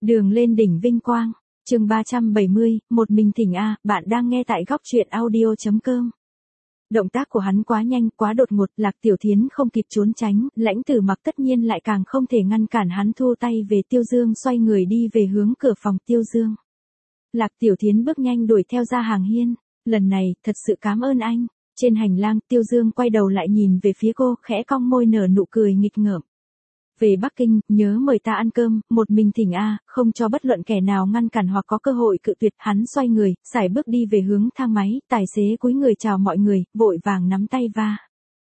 Đường lên đỉnh vinh quang, chương 370, một mình thỉnh A, bạn đang nghe tại góc truyện audio.com. Động tác của hắn quá nhanh, quá đột ngột, Lạc Tiểu Thiến không kịp trốn tránh, Lãnh Tử Mặc tất nhiên lại càng không thể ngăn cản hắn thu tay về Tiêu Dương xoay người đi về hướng cửa phòng Tiêu Dương. Lạc Tiểu Thiến bước nhanh đuổi theo ra hàng hiên, lần này, thật sự cảm ơn anh. Trên hành lang, Tiêu Dương quay đầu lại nhìn về phía cô, khẽ cong môi nở nụ cười nghịch ngợm. Về Bắc Kinh, nhớ mời ta ăn cơm, một mình thỉnh A, không cho bất luận kẻ nào ngăn cản hoặc có cơ hội cự tuyệt. Hắn xoay người, sải bước đi về hướng thang máy, tài xế cúi người chào mọi người, vội vàng nắm tay va.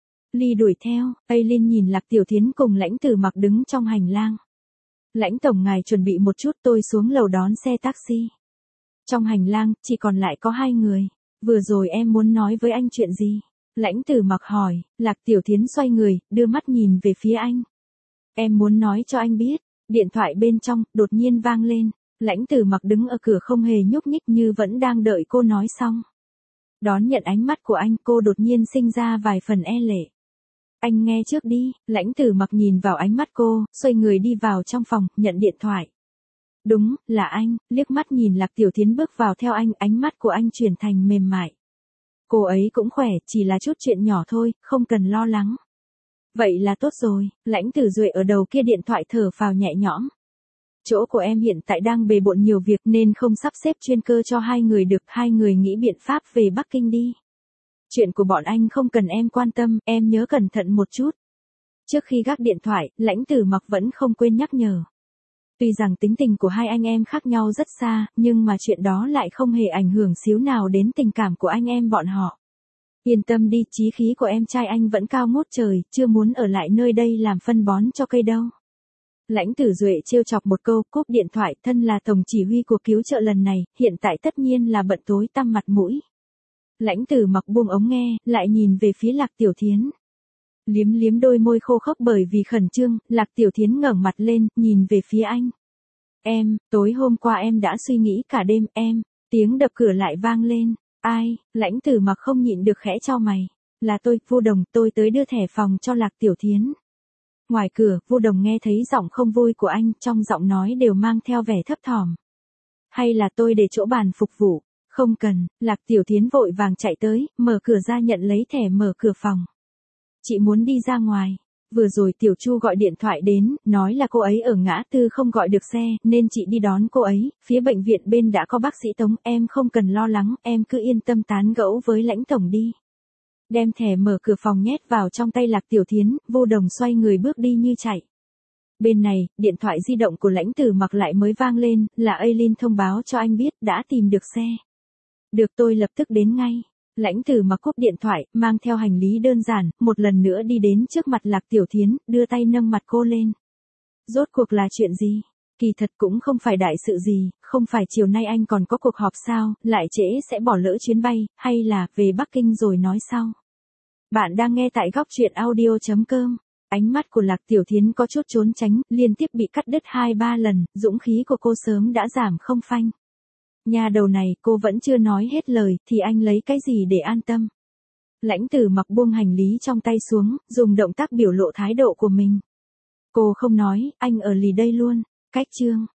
Ly đuổi theo, Aileen nhìn Lạc Tiểu Thiến cùng Lãnh Tử Mặc đứng trong hành lang. Lãnh tổng ngài chuẩn bị một chút, tôi xuống lầu đón xe taxi. Trong hành lang, chỉ còn lại có hai người. Vừa rồi em muốn nói với anh chuyện gì? Lãnh Tử Mặc hỏi. Lạc Tiểu Thiến xoay người, đưa mắt nhìn về phía anh. Em muốn nói cho anh biết. Điện thoại bên trong, đột nhiên vang lên. Lãnh Tử Mặc đứng ở cửa không hề nhúc nhích như vẫn đang đợi cô nói xong. Đón nhận ánh mắt của anh, cô đột nhiên sinh ra vài phần e lệ. Anh nghe trước đi. Lãnh Tử Mặc nhìn vào ánh mắt cô, xoay người đi vào trong phòng, nhận điện thoại. Đúng, là anh. Liếc mắt nhìn Lạc Tiểu Thiến bước vào theo anh, ánh mắt của anh chuyển thành mềm mại. Cô ấy cũng khỏe, chỉ là chút chuyện nhỏ thôi, không cần lo lắng. Vậy là tốt rồi. Lãnh Tử Duệ ở đầu kia điện thoại thở phào nhẹ nhõm. Chỗ của em hiện tại đang bề bộn nhiều việc nên không sắp xếp chuyên cơ cho hai người được, hai người nghĩ biện pháp về Bắc Kinh đi. Chuyện của bọn anh không cần em quan tâm, em nhớ cẩn thận một chút. Trước khi gác điện thoại, Lãnh Tử Mặc vẫn không quên nhắc nhở. Tuy rằng tính tình của hai anh em khác nhau rất xa, nhưng mà chuyện đó lại không hề ảnh hưởng xíu nào đến tình cảm của anh em bọn họ. Yên tâm đi, chí khí của em trai anh vẫn cao ngút trời, chưa muốn ở lại nơi đây làm phân bón cho cây đâu. Lãnh Tử Duệ trêu chọc một câu, cúp điện thoại, thân là tổng chỉ huy cuộc cứu trợ lần này, hiện tại tất nhiên là bận tối tăm mặt mũi. Lãnh Tử Mặc buông ống nghe, lại nhìn về phía Lạc Tiểu Thiến. Liếm liếm đôi môi khô khốc bởi vì khẩn trương, Lạc Tiểu Thiến ngẩng mặt lên, nhìn về phía anh. Em, tối hôm qua em đã suy nghĩ cả đêm, em. Tiếng đập cửa lại vang lên. Ai? Lãnh Tử Mặc không nhịn được khẽ chau mày. Là tôi, Vu Đồng, tôi tới đưa thẻ phòng cho Lạc Tiểu Thiến. Ngoài cửa, Vu Đồng nghe thấy giọng không vui của anh, trong giọng nói đều mang theo vẻ thấp thỏm. Hay là tôi để chỗ bàn phục vụ? Không cần. Lạc Tiểu Thiến vội vàng chạy tới, mở cửa ra nhận lấy thẻ mở cửa phòng. Chị muốn đi ra ngoài. Vừa rồi Tiểu Chu gọi điện thoại đến, nói là cô ấy ở ngã tư không gọi được xe, nên chị đi đón cô ấy, phía bệnh viện bên đã có bác sĩ Tống, em không cần lo lắng, em cứ yên tâm tán gẫu với Lãnh tổng đi. Đem thẻ mở cửa phòng nhét vào trong tay Lạc Tiểu Thiến, Vô Đồng xoay người bước đi như chạy. Bên này, điện thoại di động của Lãnh Tử Mặc lại mới vang lên, là Aileen thông báo cho anh biết, đã tìm được xe. Được, tôi lập tức đến ngay. Lãnh Tử Mặc cúp điện thoại, mang theo hành lý đơn giản, một lần nữa đi đến trước mặt Lạc Tiểu Thiến, đưa tay nâng mặt cô lên. Rốt cuộc là chuyện gì? Kỳ thật cũng không phải đại sự gì, không phải chiều nay anh còn có cuộc họp sao, lại trễ sẽ bỏ lỡ chuyến bay, hay là về Bắc Kinh rồi nói sau. Bạn đang nghe tại góc truyện audio.com. Ánh mắt của Lạc Tiểu Thiến có chút trốn tránh, liên tiếp bị cắt đứt 2-3 lần, dũng khí của cô sớm đã giảm không phanh. Nhà đầu này, cô vẫn chưa nói hết lời, thì anh lấy cái gì để an tâm? Lãnh Tử Mặc buông hành lý trong tay xuống, dùng động tác biểu lộ thái độ của mình. Cô không nói, anh ở lì đây luôn. Cách chương.